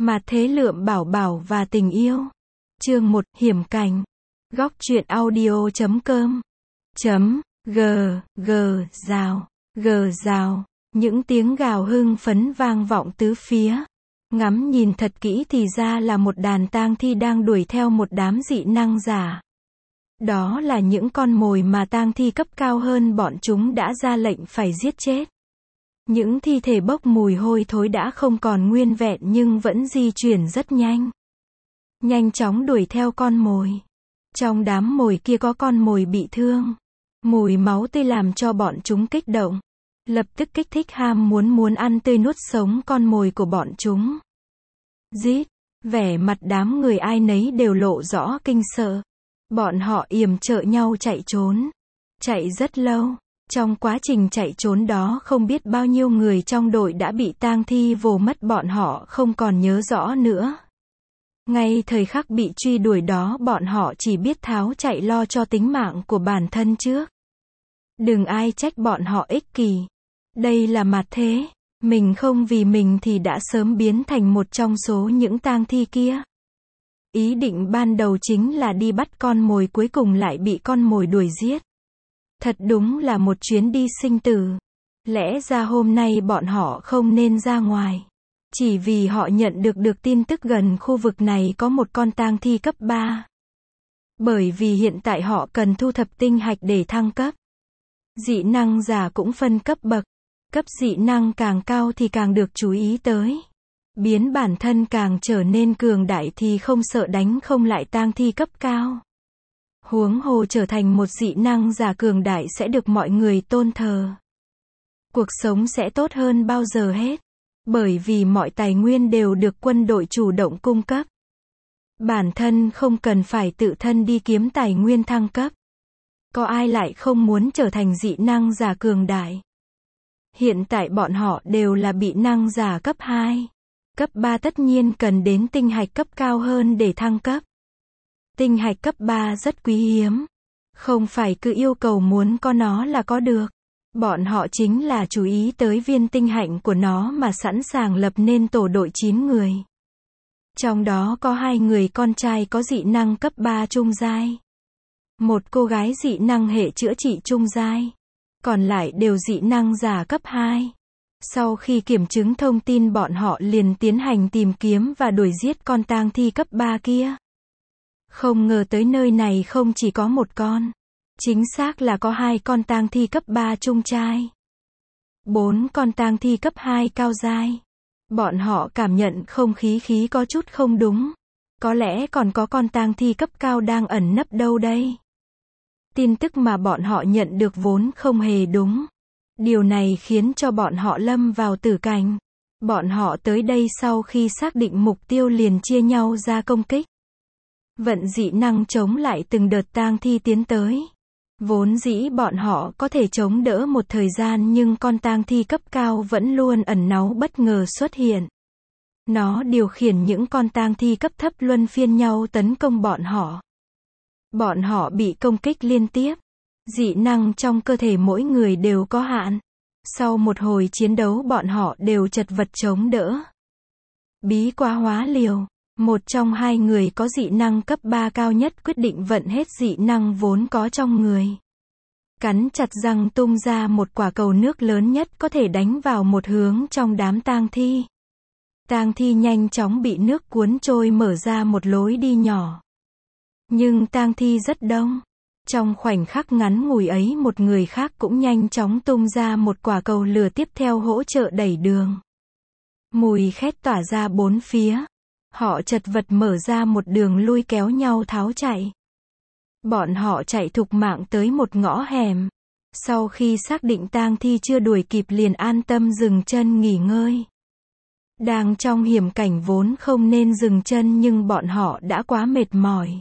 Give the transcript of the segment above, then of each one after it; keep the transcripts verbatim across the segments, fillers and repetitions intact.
Mà thế lượm bảo bảo và tình yêu. Chương một, hiểm cảnh. Góc truyện audio chấm com. Chấm, g, g, rào, g rào. Những tiếng gào hưng phấn vang vọng tứ phía. Ngắm nhìn thật kỹ thì ra là một đàn tang thi đang đuổi theo một đám dị năng giả. Đó là những con mồi mà tang thi cấp cao hơn bọn chúng đã ra lệnh phải giết chết. Những thi thể bốc mùi hôi thối đã không còn nguyên vẹn nhưng vẫn di chuyển rất nhanh. Nhanh chóng đuổi theo con mồi. Trong đám mồi kia có con mồi bị thương. Mùi máu tươi làm cho bọn chúng kích động. Lập tức kích thích ham muốn muốn ăn tươi nuốt sống con mồi của bọn chúng. Rít, vẻ mặt đám người ai nấy đều lộ rõ kinh sợ. Bọn họ yểm trợ nhau chạy trốn. Chạy rất lâu. Trong quá trình chạy trốn đó không biết bao nhiêu người trong đội đã bị tang thi vồ mất, bọn họ không còn nhớ rõ nữa. Ngay thời khắc bị truy đuổi đó bọn họ chỉ biết tháo chạy lo cho tính mạng của bản thân trước. Đừng ai trách bọn họ ích kỷ. Đây là mặt thế. Mình không vì mình thì đã sớm biến thành một trong số những tang thi kia. Ý định ban đầu chính là đi bắt con mồi, cuối cùng lại bị con mồi đuổi giết. Thật đúng là một chuyến đi sinh tử. Lẽ ra hôm nay bọn họ không nên ra ngoài. Chỉ vì họ nhận được được tin tức gần khu vực này có một con tang thi cấp ba. Bởi vì hiện tại họ cần thu thập tinh hạch để thăng cấp. Dị năng giả cũng phân cấp bậc. Cấp dị năng càng cao thì càng được chú ý tới. Biến bản thân càng trở nên cường đại thì không sợ đánh không lại tang thi cấp cao. Huống hồ trở thành một dị năng giả cường đại sẽ được mọi người tôn thờ. Cuộc sống sẽ tốt hơn bao giờ hết. Bởi vì mọi tài nguyên đều được quân đội chủ động cung cấp. Bản thân không cần phải tự thân đi kiếm tài nguyên thăng cấp. Có ai lại không muốn trở thành dị năng giả cường đại? Hiện tại bọn họ đều là bị năng giả cấp hai. Cấp ba tất nhiên cần đến tinh hạch cấp cao hơn để thăng cấp. Tinh hạch cấp ba rất quý hiếm. Không phải cứ yêu cầu muốn có nó là có được. Bọn họ chính là chú ý tới viên tinh hạnh của nó mà sẵn sàng lập nên tổ đội chín người. Trong đó có hai người con trai có dị năng cấp ba trung giai. Một cô gái dị năng hệ chữa trị trung giai. Còn lại đều dị năng giả cấp hai. Sau khi kiểm chứng thông tin bọn họ liền tiến hành tìm kiếm và đuổi giết con tang thi cấp ba kia. Không ngờ tới nơi này không chỉ có một con. Chính xác là có hai con tang thi cấp ba trung trai. Bốn con tang thi cấp hai cao giai. Bọn họ cảm nhận không khí khí có chút không đúng. Có lẽ còn có con tang thi cấp cao đang ẩn nấp đâu đây. Tin tức mà bọn họ nhận được vốn không hề đúng. Điều này khiến cho bọn họ lâm vào tử cảnh. Bọn họ tới đây sau khi xác định mục tiêu liền chia nhau ra công kích. Vận dị năng chống lại từng đợt tang thi tiến tới. Vốn dĩ bọn họ có thể chống đỡ một thời gian nhưng con tang thi cấp cao vẫn luôn ẩn náu bất ngờ xuất hiện. Nó điều khiển những con tang thi cấp thấp luân phiên nhau tấn công bọn họ. Bọn họ bị công kích liên tiếp. Dị năng trong cơ thể mỗi người đều có hạn. Sau một hồi chiến đấu bọn họ đều chật vật chống đỡ. Bí quá hóa liều. Một trong hai người có dị năng cấp ba cao nhất quyết định vận hết dị năng vốn có trong người. Cắn chặt răng tung ra một quả cầu nước lớn nhất có thể đánh vào một hướng trong đám tang thi. Tang thi nhanh chóng bị nước cuốn trôi mở ra một lối đi nhỏ. Nhưng tang thi rất đông. Trong khoảnh khắc ngắn ngủi ấy một người khác cũng nhanh chóng tung ra một quả cầu lửa tiếp theo hỗ trợ đẩy đường. Mùi khét tỏa ra bốn phía. Họ chật vật mở ra một đường lui kéo nhau tháo chạy. Bọn họ chạy thục mạng tới một ngõ hẻm. Sau khi xác định tang thi chưa đuổi kịp liền an tâm dừng chân nghỉ ngơi. Đang trong hiểm cảnh vốn không nên dừng chân nhưng bọn họ đã quá mệt mỏi.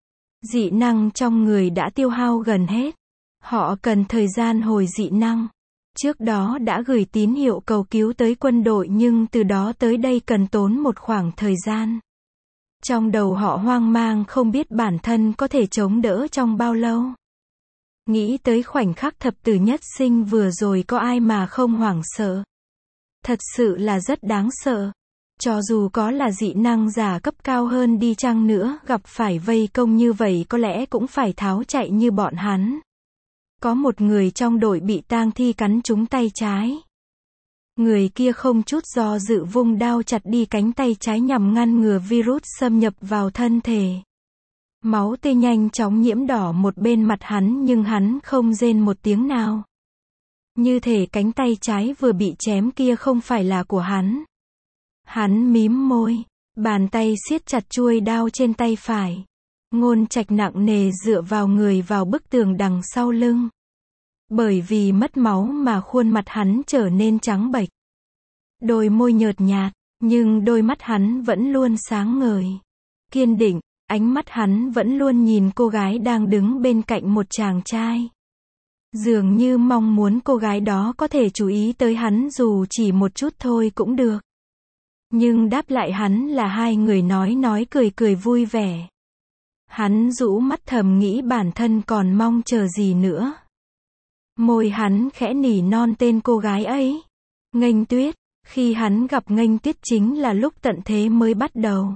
Dị năng trong người đã tiêu hao gần hết. Họ cần thời gian hồi dị năng. Trước đó đã gửi tín hiệu cầu cứu tới quân đội nhưng từ đó tới đây cần tốn một khoảng thời gian. Trong đầu họ hoang mang không biết bản thân có thể chống đỡ trong bao lâu. Nghĩ tới khoảnh khắc thập tử nhất sinh vừa rồi có ai mà không hoảng sợ. Thật sự là rất đáng sợ. Cho dù có là dị năng giả cấp cao hơn đi chăng nữa, gặp phải vây công như vậy có lẽ cũng phải tháo chạy như bọn hắn. Có một người trong đội bị tang thi cắn trúng tay trái. Người kia không chút do dự vung đao chặt đi cánh tay trái nhằm ngăn ngừa virus xâm nhập vào thân thể. Máu tươi nhanh chóng nhiễm đỏ một bên mặt hắn nhưng hắn không rên một tiếng nào. Như thể cánh tay trái vừa bị chém kia không phải là của hắn. Hắn mím môi, bàn tay siết chặt chuôi đao trên tay phải. Ngôn Trạch nặng nề dựa vào người vào bức tường đằng sau lưng. Bởi vì mất máu mà khuôn mặt hắn trở nên trắng bệch. Đôi môi nhợt nhạt, nhưng đôi mắt hắn vẫn luôn sáng ngời. Kiên định, ánh mắt hắn vẫn luôn nhìn cô gái đang đứng bên cạnh một chàng trai. Dường như mong muốn cô gái đó có thể chú ý tới hắn dù chỉ một chút thôi cũng được. Nhưng đáp lại hắn là hai người nói nói cười cười vui vẻ. Hắn rũ mắt thầm nghĩ bản thân còn mong chờ gì nữa. Môi hắn khẽ nỉ non tên cô gái ấy. Nghênh Tuyết. Khi hắn gặp Nghênh Tuyết chính là lúc tận thế mới bắt đầu.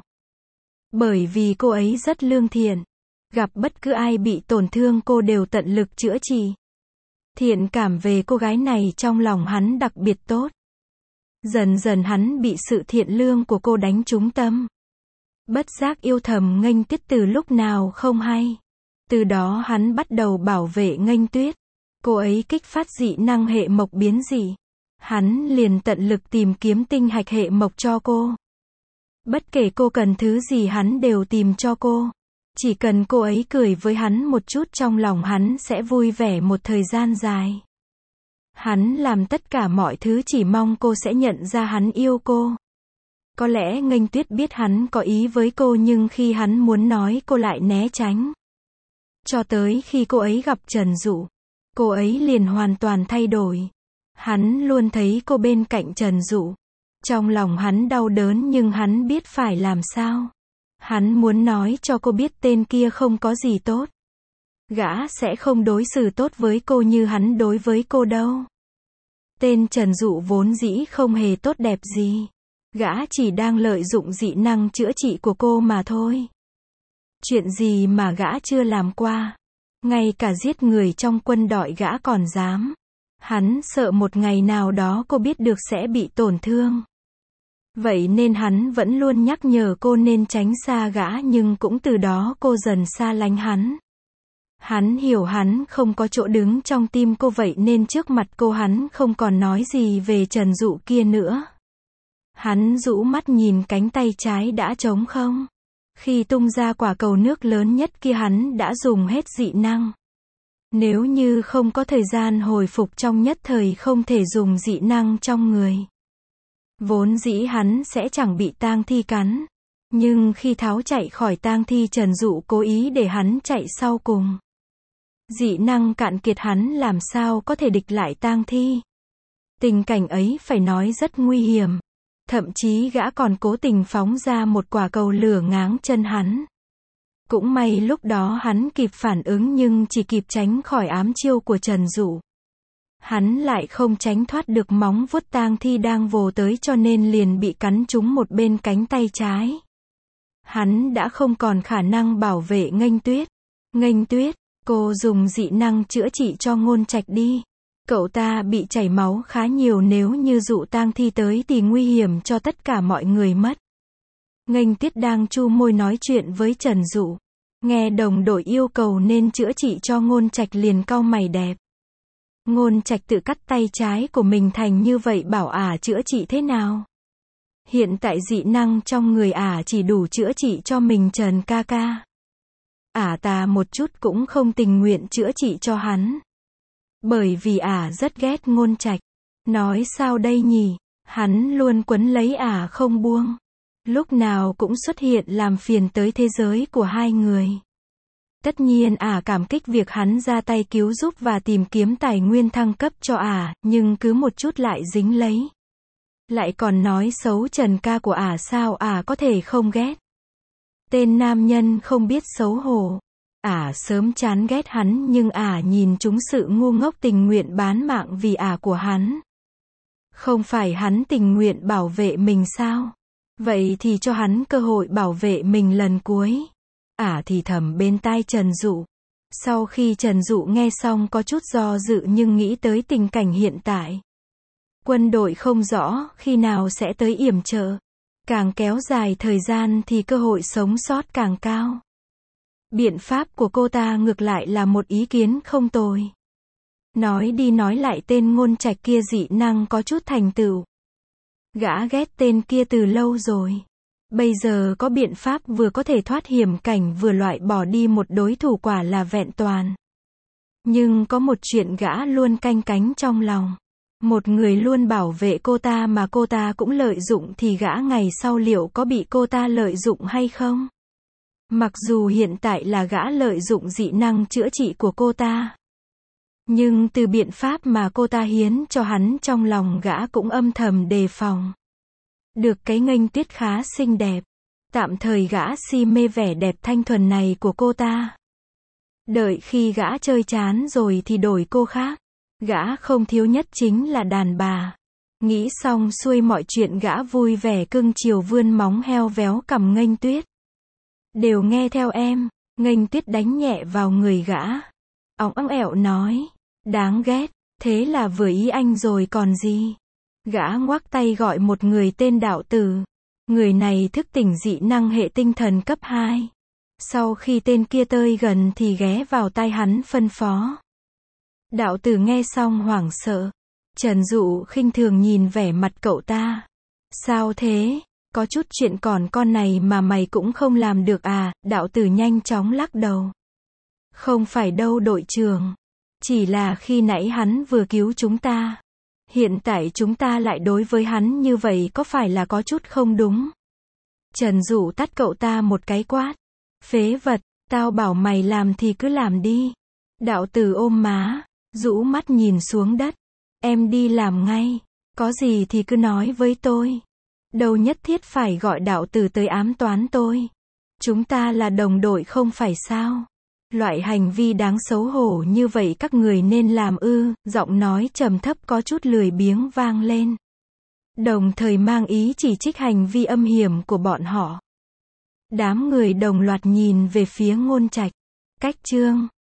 Bởi vì cô ấy rất lương thiện. Gặp bất cứ ai bị tổn thương cô đều tận lực chữa trị. Thiện cảm về cô gái này trong lòng hắn đặc biệt tốt. Dần dần hắn bị sự thiện lương của cô đánh trúng tâm. Bất giác yêu thầm Nghênh Tuyết từ lúc nào không hay. Từ đó hắn bắt đầu bảo vệ Nghênh Tuyết. Cô ấy kích phát dị năng hệ mộc biến dị. Hắn liền tận lực tìm kiếm tinh hạch hệ mộc cho cô. Bất kể cô cần thứ gì hắn đều tìm cho cô. Chỉ cần cô ấy cười với hắn một chút trong lòng hắn sẽ vui vẻ một thời gian dài. Hắn làm tất cả mọi thứ chỉ mong cô sẽ nhận ra hắn yêu cô. Có lẽ Nghênh Tuyết biết hắn có ý với cô nhưng khi hắn muốn nói cô lại né tránh. Cho tới khi cô ấy gặp Trần Dụ, cô ấy liền hoàn toàn thay đổi. Hắn luôn thấy cô bên cạnh Trần Dụ. Trong lòng hắn đau đớn nhưng hắn biết phải làm sao. Hắn muốn nói cho cô biết tên kia không có gì tốt. Gã sẽ không đối xử tốt với cô như hắn đối với cô đâu. Tên Trần Dụ vốn dĩ không hề tốt đẹp gì. Gã chỉ đang lợi dụng dị năng chữa trị của cô mà thôi. Chuyện gì mà gã chưa làm qua. Ngay cả giết người trong quân đội gã còn dám. Hắn sợ một ngày nào đó cô biết được sẽ bị tổn thương. Vậy nên hắn vẫn luôn nhắc nhở cô nên tránh xa gã nhưng cũng từ đó cô dần xa lánh hắn. Hắn hiểu hắn không có chỗ đứng trong tim cô vậy nên trước mặt cô hắn không còn nói gì về Trần Dụ kia nữa. Hắn rũ mắt nhìn cánh tay trái đã trống không. Khi tung ra quả cầu nước lớn nhất kia hắn đã dùng hết dị năng. Nếu như không có thời gian hồi phục trong nhất thời không thể dùng dị năng trong người. Vốn dĩ hắn sẽ chẳng bị tang thi cắn. Nhưng khi tháo chạy khỏi tang thi Trần Dụ cố ý để hắn chạy sau cùng. Dị năng cạn kiệt hắn làm sao có thể địch lại tang thi. Tình cảnh ấy phải nói rất nguy hiểm. Thậm chí gã còn cố tình phóng ra một quả cầu lửa ngáng chân hắn. Cũng may lúc đó hắn kịp phản ứng nhưng chỉ kịp tránh khỏi ám chiêu của Trần Dụ. Hắn lại không tránh thoát được móng vuốt tang thi đang vồ tới cho nên liền bị cắn trúng một bên cánh tay trái. Hắn đã không còn khả năng bảo vệ Nghênh Tuyết. Nghênh Tuyết, cô dùng dị năng chữa trị cho Ngôn Trạch đi. Cậu ta bị chảy máu khá nhiều nếu như Dụ tang thi tới thì nguy hiểm cho tất cả mọi người mất. Nghênh Tuyết đang chu môi nói chuyện với Trần Dụ. Nghe đồng đội yêu cầu nên chữa trị cho Ngôn Trạch liền cau mày đẹp. Ngôn Trạch tự cắt tay trái của mình thành như vậy bảo ả chữa trị thế nào? Hiện tại dị năng trong người ả chỉ đủ chữa trị cho mình Trần ca ca. Ả ta một chút cũng không tình nguyện chữa trị cho hắn. Bởi vì ả rất ghét Ngôn Trạch. Nói sao đây nhỉ? Hắn luôn quấn lấy ả không buông. Lúc nào cũng xuất hiện làm phiền tới thế giới của hai người. Tất nhiên ả cảm kích việc hắn ra tay cứu giúp và tìm kiếm tài nguyên thăng cấp cho ả, nhưng cứ một chút lại dính lấy. Lại còn nói xấu Trần ca của ả sao ả có thể không ghét. Tên nam nhân không biết xấu hổ. Ả sớm chán ghét hắn nhưng ả nhìn trúng sự ngu ngốc tình nguyện bán mạng vì ả của hắn. Không phải hắn tình nguyện bảo vệ mình sao? Vậy thì cho hắn cơ hội bảo vệ mình lần cuối. Ả thì thầm bên tai Trần Dụ. Sau khi Trần Dụ nghe xong có chút do dự nhưng nghĩ tới tình cảnh hiện tại. Quân đội không rõ khi nào sẽ tới yểm trợ. Càng kéo dài thời gian thì cơ hội sống sót càng cao. Biện pháp của cô ta ngược lại là một ý kiến không tồi. Nói đi nói lại tên Ngôn Trạch kia dị năng có chút thành tựu. Gã ghét tên kia từ lâu rồi. Bây giờ có biện pháp vừa có thể thoát hiểm cảnh vừa loại bỏ đi một đối thủ quả là vẹn toàn. Nhưng có một chuyện gã luôn canh cánh trong lòng. Một người luôn bảo vệ cô ta mà cô ta cũng lợi dụng thì gã ngày sau liệu có bị cô ta lợi dụng hay không? Mặc dù hiện tại là gã lợi dụng dị năng chữa trị của cô ta. Nhưng từ biện pháp mà cô ta hiến cho hắn trong lòng gã cũng âm thầm đề phòng. Được cái Nghênh Tuyết khá xinh đẹp. Tạm thời gã si mê vẻ đẹp thanh thuần này của cô ta. Đợi khi gã chơi chán rồi thì đổi cô khác. Gã không thiếu nhất chính là đàn bà. Nghĩ xong xuôi mọi chuyện gã vui vẻ cưng chiều vươn móng heo véo cằm Nghênh Tuyết. Đều nghe theo em. Nghênh Tuyết đánh nhẹ vào người gã. Óng óng ẹo nói. Đáng ghét. Thế là vừa ý anh rồi còn gì. Gã ngoắc tay gọi một người tên Đạo Tử. Người này thức tỉnh dị năng hệ tinh thần cấp hai. Sau khi tên kia tới gần thì ghé vào tai hắn phân phó. Đạo Tử nghe xong hoảng sợ. Trần Dụ khinh thường nhìn vẻ mặt cậu ta. Sao thế? Có chút chuyện còn con này mà mày cũng không làm được à? Đạo Tử nhanh chóng lắc đầu. Không phải đâu đội trưởng. Chỉ là khi nãy hắn vừa cứu chúng ta. Hiện tại chúng ta lại đối với hắn như vậy có phải là có chút không đúng? Trần Dụ tát cậu ta một cái quát. Phế vật, tao bảo mày làm thì cứ làm đi. Đạo Tử ôm má, rũ mắt nhìn xuống đất. Em đi làm ngay. Có gì thì cứ nói với tôi. Đâu nhất thiết phải gọi Đạo Tử tới ám toán tôi. Chúng ta là đồng đội không phải sao? Loại hành vi đáng xấu hổ như vậy các người nên làm ư? Giọng nói trầm thấp có chút lười biếng vang lên. Đồng thời mang ý chỉ trích hành vi âm hiểm của bọn họ. Đám người đồng loạt nhìn về phía Ngôn Trạch. Cách chương